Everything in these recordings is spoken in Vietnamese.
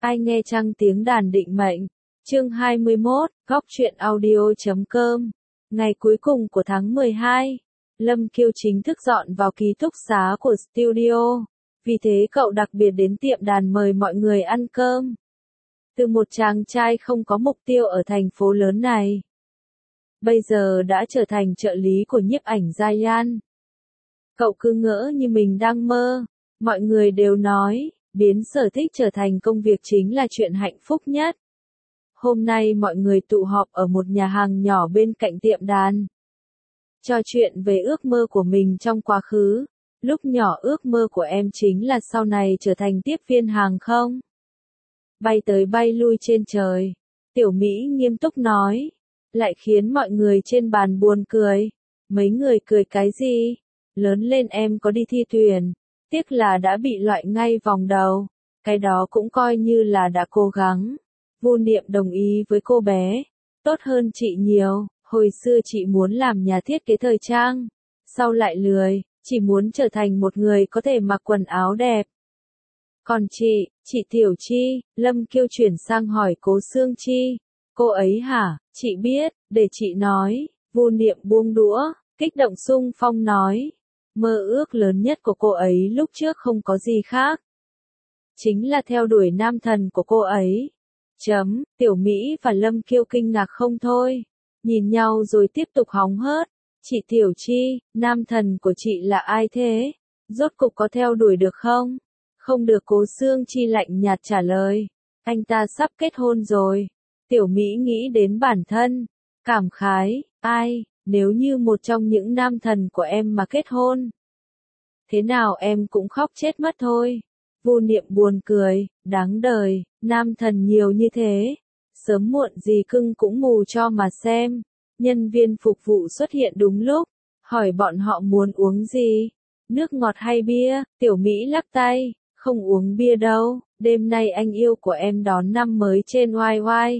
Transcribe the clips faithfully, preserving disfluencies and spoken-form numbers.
Ai nghe chăng tiếng đàn định mệnh. Chương hai mươi mốt, góc truyện audio chấm com. Ngày cuối cùng của tháng mười hai, Lâm Kiêu chính thức dọn vào ký túc xá của studio. Vì thế cậu đặc biệt đến tiệm đàn mời mọi người ăn cơm. Từ một chàng trai không có mục tiêu ở thành phố lớn này, bây giờ đã trở thành trợ lý của nhiếp ảnh gia Yan. Cậu cứ ngỡ như mình đang mơ. Mọi người đều nói, biến sở thích trở thành công việc chính là chuyện hạnh phúc nhất. Hôm nay mọi người tụ họp ở một nhà hàng nhỏ bên cạnh tiệm đàn. Trò chuyện về ước mơ của mình trong quá khứ. Lúc nhỏ ước mơ của em chính là sau này trở thành tiếp viên hàng không. Bay tới bay lui trên trời. Tiểu Mỹ nghiêm túc nói. Lại khiến mọi người trên bàn buồn cười. Mấy người cười cái gì? Lớn lên em có đi thi tuyển. Tiếc là đã bị loại ngay vòng đầu. Cái đó cũng coi như là đã cố gắng. Vu Niệm đồng ý với cô bé. Tốt hơn chị nhiều. Hồi xưa chị muốn làm nhà thiết kế thời trang. Sau lại lười. Chỉ muốn trở thành một người có thể mặc quần áo đẹp. Còn chị, chị Tiểu Chi, Lâm Kiêu chuyển sang hỏi Cố Sương Chi. Cô ấy hả? Chị biết, để chị nói. Vu Niệm buông đũa, kích động sung phong nói. Mơ ước lớn nhất của cô ấy lúc trước không có gì khác. Chính là theo đuổi nam thần của cô ấy. Chấm, Tiểu Mỹ và Lâm Kiêu kinh ngạc không thôi. Nhìn nhau rồi tiếp tục hóng hớt. Chị Tiểu Chi, nam thần của chị là ai thế? Rốt cục có theo đuổi được không? Không được. Cố Sương Chi lạnh nhạt trả lời. Anh ta sắp kết hôn rồi. Tiểu Mỹ nghĩ đến bản thân. Cảm khái, ai, nếu như một trong những nam thần của em mà kết hôn. Thế nào em cũng khóc chết mất thôi. Vu Niệm buồn cười, đáng đời, nam thần nhiều như thế. Sớm muộn gì cưng cũng mù cho mà xem. Nhân viên phục vụ xuất hiện đúng lúc, hỏi bọn họ muốn uống gì, nước ngọt hay bia. Tiểu Mỹ lắc tay, không uống bia đâu, đêm nay anh yêu của em đón năm mới trên oai oai.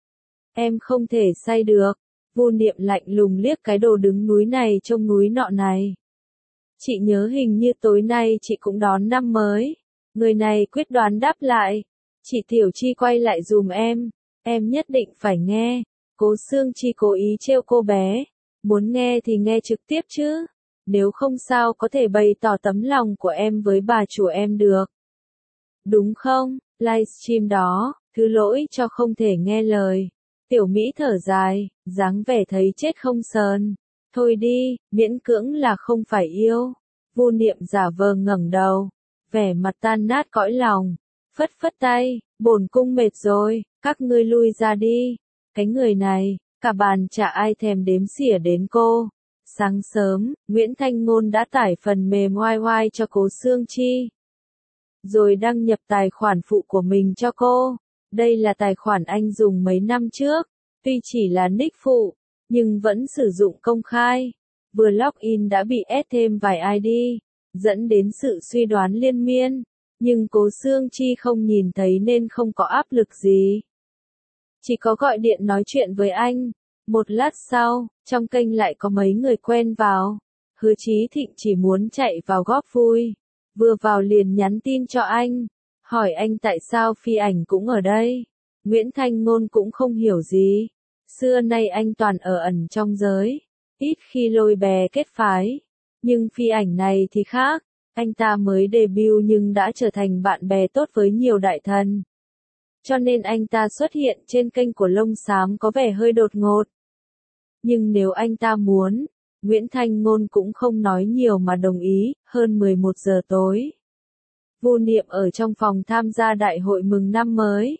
Em không thể say được. Vu Niệm lạnh lùng liếc cái đồ đứng núi này trông núi nọ này. Chị nhớ hình như tối nay chị cũng đón năm mới. Người này quyết đoán đáp lại. Chị Tiểu Chi quay lại dùm em, em nhất định phải nghe. Cố Sương Chi cố ý trêu cô bé. Muốn nghe thì nghe trực tiếp chứ. Nếu không sao có thể bày tỏ tấm lòng của em với bà chủ em được. Đúng không, livestream đó, thứ lỗi cho không thể nghe lời. Tiểu Mỹ thở dài, dáng vẻ thấy chết không sờn. Thôi đi, miễn cưỡng là không phải yêu. Vu Niệm giả vờ ngẩng đầu, vẻ mặt tan nát cõi lòng. Phất phất tay, bổn cung mệt rồi, các ngươi lui ra đi. Cái người này, cả bàn chả ai thèm đếm xỉa đến cô. Sáng sớm, Nguyễn Thanh Ngôn đã tải phần mềm oai oai cho Cố Sương Chi. Rồi đăng nhập tài khoản phụ của mình cho cô. Đây là tài khoản anh dùng mấy năm trước. Tuy chỉ là nick phụ, nhưng vẫn sử dụng công khai. Vừa login đã bị ép thêm vài i đê, dẫn đến sự suy đoán liên miên. Nhưng Cố Sương Chi không nhìn thấy nên không có áp lực gì. Chỉ có gọi điện nói chuyện với anh. Một lát sau, trong kênh lại có mấy người quen vào. Hứa Chí Thịnh chỉ muốn chạy vào góp vui. Vừa vào liền nhắn tin cho anh. Hỏi anh tại sao Phi Ảnh cũng ở đây. Nguyễn Thanh Ngôn cũng không hiểu gì. Xưa nay anh toàn ở ẩn trong giới. Ít khi lôi bè kết phái. Nhưng Phi Ảnh này thì khác. Anh ta mới debut nhưng đã trở thành bạn bè tốt với nhiều đại thần. Cho nên anh ta xuất hiện trên kênh của Lông Xám có vẻ hơi đột ngột. Nhưng nếu anh ta muốn, Nguyễn Thanh Ngôn cũng không nói nhiều mà đồng ý. Hơn mười một giờ tối, Vu Niệm ở trong phòng tham gia đại hội mừng năm mới.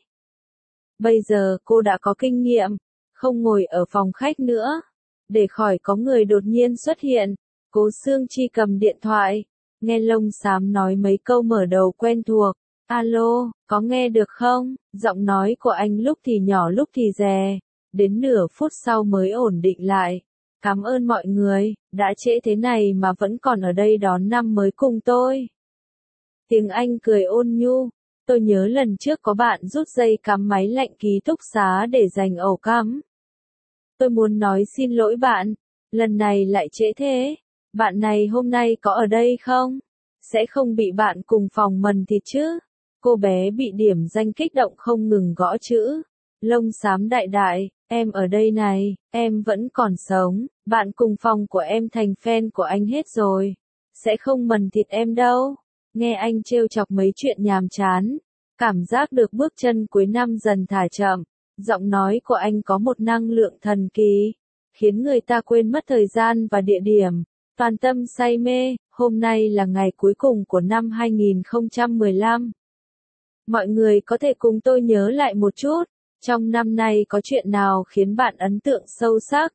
Bây giờ cô đã có kinh nghiệm, không ngồi ở phòng khách nữa, để khỏi có người đột nhiên xuất hiện. Cố Sương Chi cầm điện thoại, nghe Lông Xám nói mấy câu mở đầu quen thuộc. Alo, có nghe được không? Giọng nói của anh lúc thì nhỏ lúc thì rè, đến nửa phút sau mới ổn định lại. Cảm ơn mọi người, đã trễ thế này mà vẫn còn ở đây đón năm mới cùng tôi. Tiếng Anh cười ôn nhu. Tôi nhớ lần trước có bạn rút dây cắm máy lạnh ký túc xá để dành ổ cắm. Tôi muốn nói xin lỗi bạn, lần này lại trễ thế. Bạn này hôm nay có ở đây không? Sẽ không bị bạn cùng phòng mần thịt chứ? Cô bé bị điểm danh kích động không ngừng gõ chữ. Lông xám đại đại, em ở đây này, em vẫn còn sống, bạn cùng phòng của em thành fan của anh hết rồi. Sẽ không mần thịt em đâu. Nghe anh trêu chọc mấy chuyện nhàm chán. Cảm giác được bước chân cuối năm dần thả chậm. Giọng nói của anh có một năng lượng thần kỳ, khiến người ta quên mất thời gian và địa điểm. Toàn tâm say mê, hôm nay là ngày cuối cùng của năm hai nghìn không trăm mười lăm. Mọi người có thể cùng tôi nhớ lại một chút, trong năm nay có chuyện nào khiến bạn ấn tượng sâu sắc?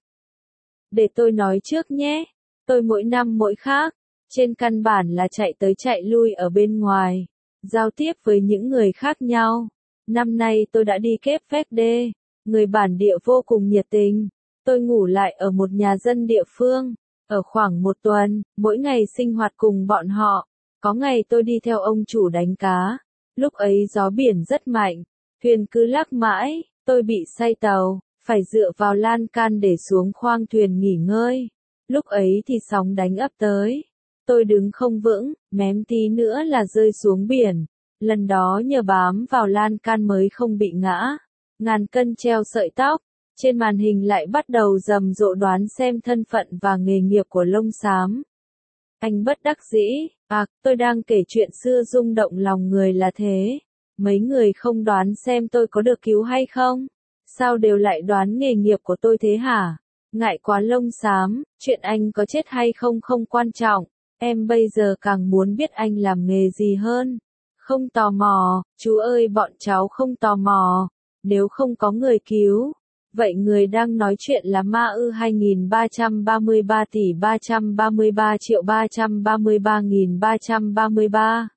Để tôi nói trước nhé, tôi mỗi năm mỗi khác, trên căn bản là chạy tới chạy lui ở bên ngoài, giao tiếp với những người khác nhau. Năm nay tôi đã đi Cape Verde, người bản địa vô cùng nhiệt tình. Tôi ngủ lại ở một nhà dân địa phương, ở khoảng một tuần, mỗi ngày sinh hoạt cùng bọn họ. Có ngày tôi đi theo ông chủ đánh cá, lúc ấy gió biển rất mạnh, thuyền cứ lắc mãi, tôi bị say tàu, phải dựa vào lan can để xuống khoang thuyền nghỉ ngơi. Lúc ấy thì sóng đánh ập tới, tôi đứng không vững, mém tí nữa là rơi xuống biển. Lần đó nhờ bám vào lan can mới không bị ngã. Ngàn cân treo sợi tóc, trên màn hình lại bắt đầu rầm rộ đoán xem thân phận và nghề nghiệp của Lông Xám. Anh bất đắc dĩ, à, tôi đang kể chuyện xưa rung động lòng người là thế. Mấy người không đoán xem tôi có được cứu hay không? Sao đều lại đoán nghề nghiệp của tôi thế hả? Ngại quá Lông Xám, chuyện anh có chết hay không không quan trọng. Em bây giờ càng muốn biết anh làm nghề gì hơn. Không tò mò, chú ơi bọn cháu không tò mò. Nếu không có người cứu, vậy người đang nói chuyện là ma ư hai nghìn ba trăm ba mươi ba tỷ ba trăm ba mươi ba triệu ba trăm ba mươi ba nghìn ba trăm ba mươi ba.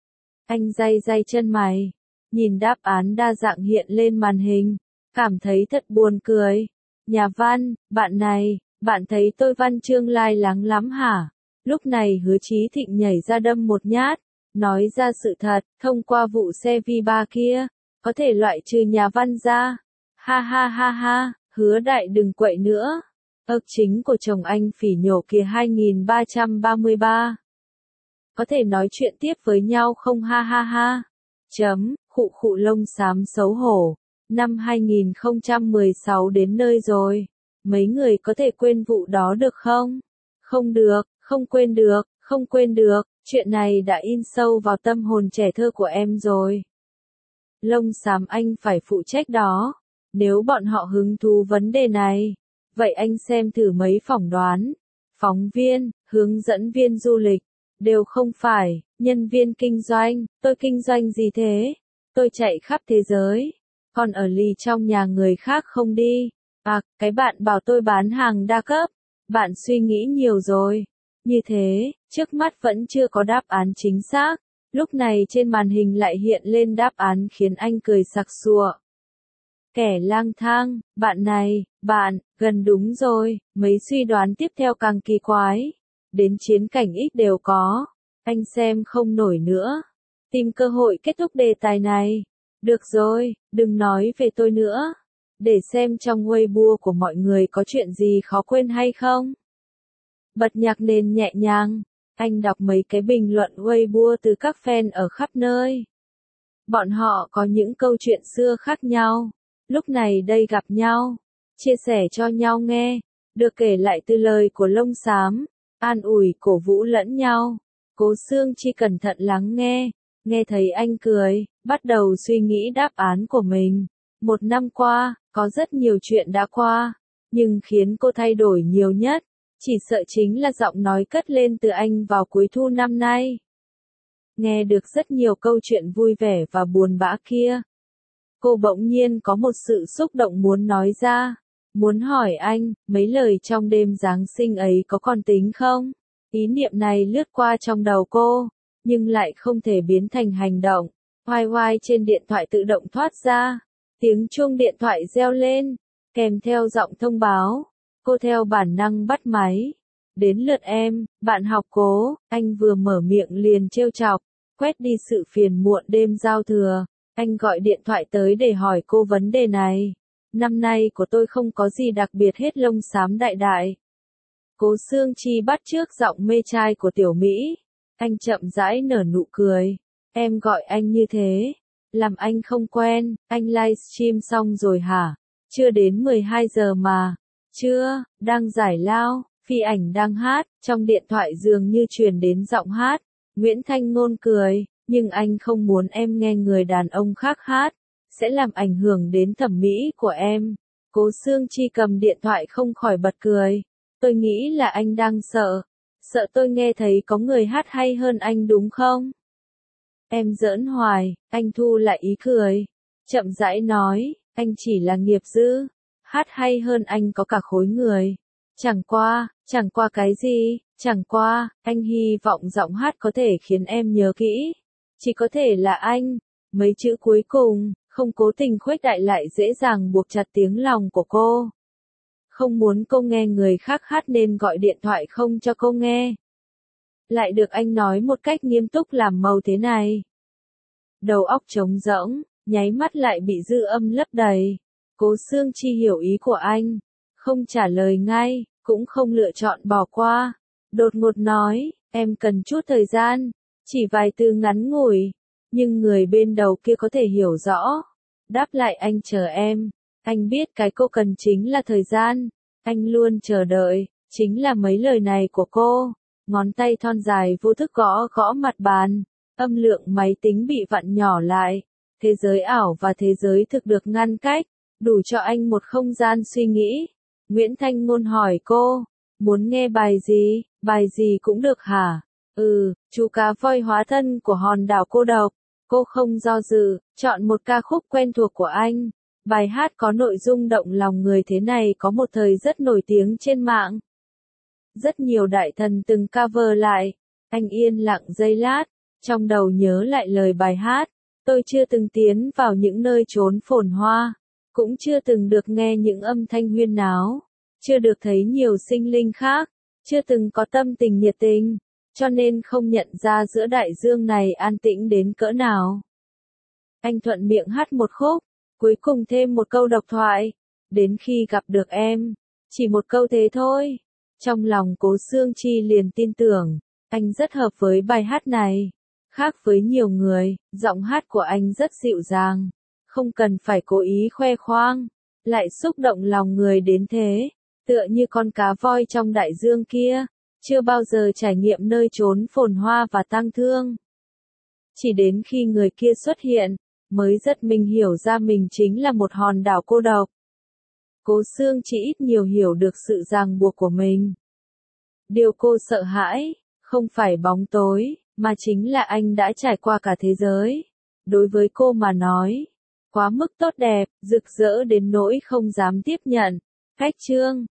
Anh day day chân mày, nhìn đáp án đa dạng hiện lên màn hình, cảm thấy thật buồn cười. Nhà văn, bạn này, bạn thấy tôi văn chương lai láng lắm hả? Lúc này Hứa Chí Thịnh nhảy ra đâm một nhát, nói ra sự thật, thông qua vụ xe vi ba kia, có thể loại trừ nhà văn ra. Ha ha ha ha, Hứa đại đừng quậy nữa. Ức chính của chồng anh phỉ nhổ kìa hai nghìn ba trăm ba mươi ba. Có thể nói chuyện tiếp với nhau không ha ha ha. Chấm, khụ khụ Lông Xám xấu hổ. Năm hai nghìn không trăm mười sáu đến nơi rồi. Mấy người có thể quên vụ đó được không? Không được, không quên được, không quên được. Chuyện này đã in sâu vào tâm hồn trẻ thơ của em rồi. Lông Xám anh phải phụ trách đó. Nếu bọn họ hứng thú vấn đề này, vậy anh xem thử mấy phỏng đoán. Phóng viên, hướng dẫn viên du lịch, đều không phải, nhân viên kinh doanh, tôi kinh doanh gì thế? Tôi chạy khắp thế giới, còn ở lì trong nhà người khác không đi. À, cái bạn bảo tôi bán hàng đa cấp, bạn suy nghĩ nhiều rồi. Như thế, trước mắt vẫn chưa có đáp án chính xác. Lúc này trên màn hình lại hiện lên đáp án khiến anh cười sặc sụa. Kẻ lang thang, bạn này, bạn, gần đúng rồi, mấy suy đoán tiếp theo càng kỳ quái. Đến chiến cảnh X đều có, anh xem không nổi nữa. Tìm cơ hội kết thúc đề tài này. Được rồi, đừng nói về tôi nữa. Để xem trong Weibo của mọi người có chuyện gì khó quên hay không. Bật nhạc nền nhẹ nhàng, anh đọc mấy cái bình luận Weibo từ các fan ở khắp nơi. Bọn họ có những câu chuyện xưa khác nhau. Lúc này đây gặp nhau, chia sẻ cho nhau nghe, được kể lại từ lời của Lông Xám, an ủi cổ vũ lẫn nhau. Cố Sương Chi cẩn thận lắng nghe, nghe thấy anh cười, bắt đầu suy nghĩ đáp án của mình. Một năm qua, có rất nhiều chuyện đã qua, nhưng khiến cô thay đổi nhiều nhất, chỉ sợ chính là giọng nói cất lên từ anh vào cuối thu năm nay. Nghe được rất nhiều câu chuyện vui vẻ và buồn bã kia. Cô bỗng nhiên có một sự xúc động muốn nói ra, muốn hỏi anh, mấy lời trong đêm Giáng sinh ấy có còn tính không? Ý niệm này lướt qua trong đầu cô, nhưng lại không thể biến thành hành động. Oai oai trên điện thoại tự động thoát ra, tiếng chuông điện thoại reo lên, kèm theo giọng thông báo. Cô theo bản năng bắt máy. Đến lượt em, bạn học Cố, anh vừa mở miệng liền trêu chọc, quét đi sự phiền muộn đêm giao thừa. Anh gọi điện thoại tới để hỏi cô vấn đề này. Năm nay của tôi không có gì đặc biệt hết Lông Xám đại đại. Cố Sương Chi bắt chước giọng mê trai của tiểu Mỹ. Anh chậm rãi nở nụ cười. Em gọi anh như thế, làm anh không quen, anh livestream xong rồi hả? Chưa đến mười hai giờ mà. Chưa, đang giải lao, Phi Ảnh đang hát, trong điện thoại dường như truyền đến giọng hát. Nguyễn Thanh Ngôn cười, nhưng anh không muốn em nghe người đàn ông khác hát, sẽ làm ảnh hưởng đến thẩm mỹ của em. Cố Sương Chi cầm điện thoại không khỏi bật cười. Tôi nghĩ là anh đang sợ, sợ tôi nghe thấy có người hát hay hơn anh đúng không? Em giỡn hoài, anh thu lại ý cười. Chậm rãi nói, anh chỉ là nghiệp dư, hát hay hơn anh có cả khối người. Chẳng qua, chẳng qua cái gì, chẳng qua, anh hy vọng giọng hát có thể khiến em nhớ kỹ. Chỉ có thể là anh. Mấy chữ cuối cùng, không cố tình khuếch đại lại dễ dàng buộc chặt tiếng lòng của cô. Không muốn cô nghe người khác hát nên gọi điện thoại không cho cô nghe. Lại được anh nói một cách nghiêm túc làm màu thế này. Đầu óc trống rỗng, nháy mắt lại bị dư âm lấp đầy. Cố Sương Chi hiểu ý của anh, không trả lời ngay, cũng không lựa chọn bỏ qua. Đột ngột nói, em cần chút thời gian, chỉ vài từ ngắn ngủi, nhưng người bên đầu kia có thể hiểu rõ. Đáp lại anh chờ em, anh biết cái cô cần chính là thời gian, anh luôn chờ đợi, chính là mấy lời này của cô. Ngón tay thon dài vô thức gõ gõ mặt bàn, âm lượng máy tính bị vặn nhỏ lại, thế giới ảo và thế giới thực được ngăn cách, đủ cho anh một không gian suy nghĩ. Nguyễn Thanh Ngôn hỏi cô, muốn nghe bài gì, bài gì cũng được hả? Ừ, chú cá voi hóa thân của hòn đảo cô độc. Cô không do dự, chọn một ca khúc quen thuộc của anh. Bài hát có nội dung động lòng người thế này có một thời rất nổi tiếng trên mạng. Rất nhiều đại thần từng cover lại. Anh yên lặng giây lát, trong đầu nhớ lại lời bài hát. Tôi chưa từng tiến vào những nơi trốn phồn hoa, cũng chưa từng được nghe những âm thanh huyên náo, chưa được thấy nhiều sinh linh khác, chưa từng có tâm tình nhiệt tình, cho nên không nhận ra giữa đại dương này an tĩnh đến cỡ nào. Anh thuận miệng hát một khúc, cuối cùng thêm một câu độc thoại, đến khi gặp được em, chỉ một câu thế thôi. Trong lòng Cố Sương Chi liền tin tưởng, anh rất hợp với bài hát này. Khác với nhiều người, giọng hát của anh rất dịu dàng, không cần phải cố ý khoe khoang, lại xúc động lòng người đến thế, tựa như con cá voi trong đại dương kia, chưa bao giờ trải nghiệm nơi trốn phồn hoa và tang thương. Chỉ đến khi người kia xuất hiện, mới giật mình hiểu ra mình chính là một hòn đảo cô độc. Cố Sương chỉ ít nhiều hiểu được sự ràng buộc của mình. Điều cô sợ hãi, không phải bóng tối, mà chính là anh đã trải qua cả thế giới. Đối với cô mà nói, quá mức tốt đẹp, rực rỡ đến nỗi không dám tiếp nhận. Khách trương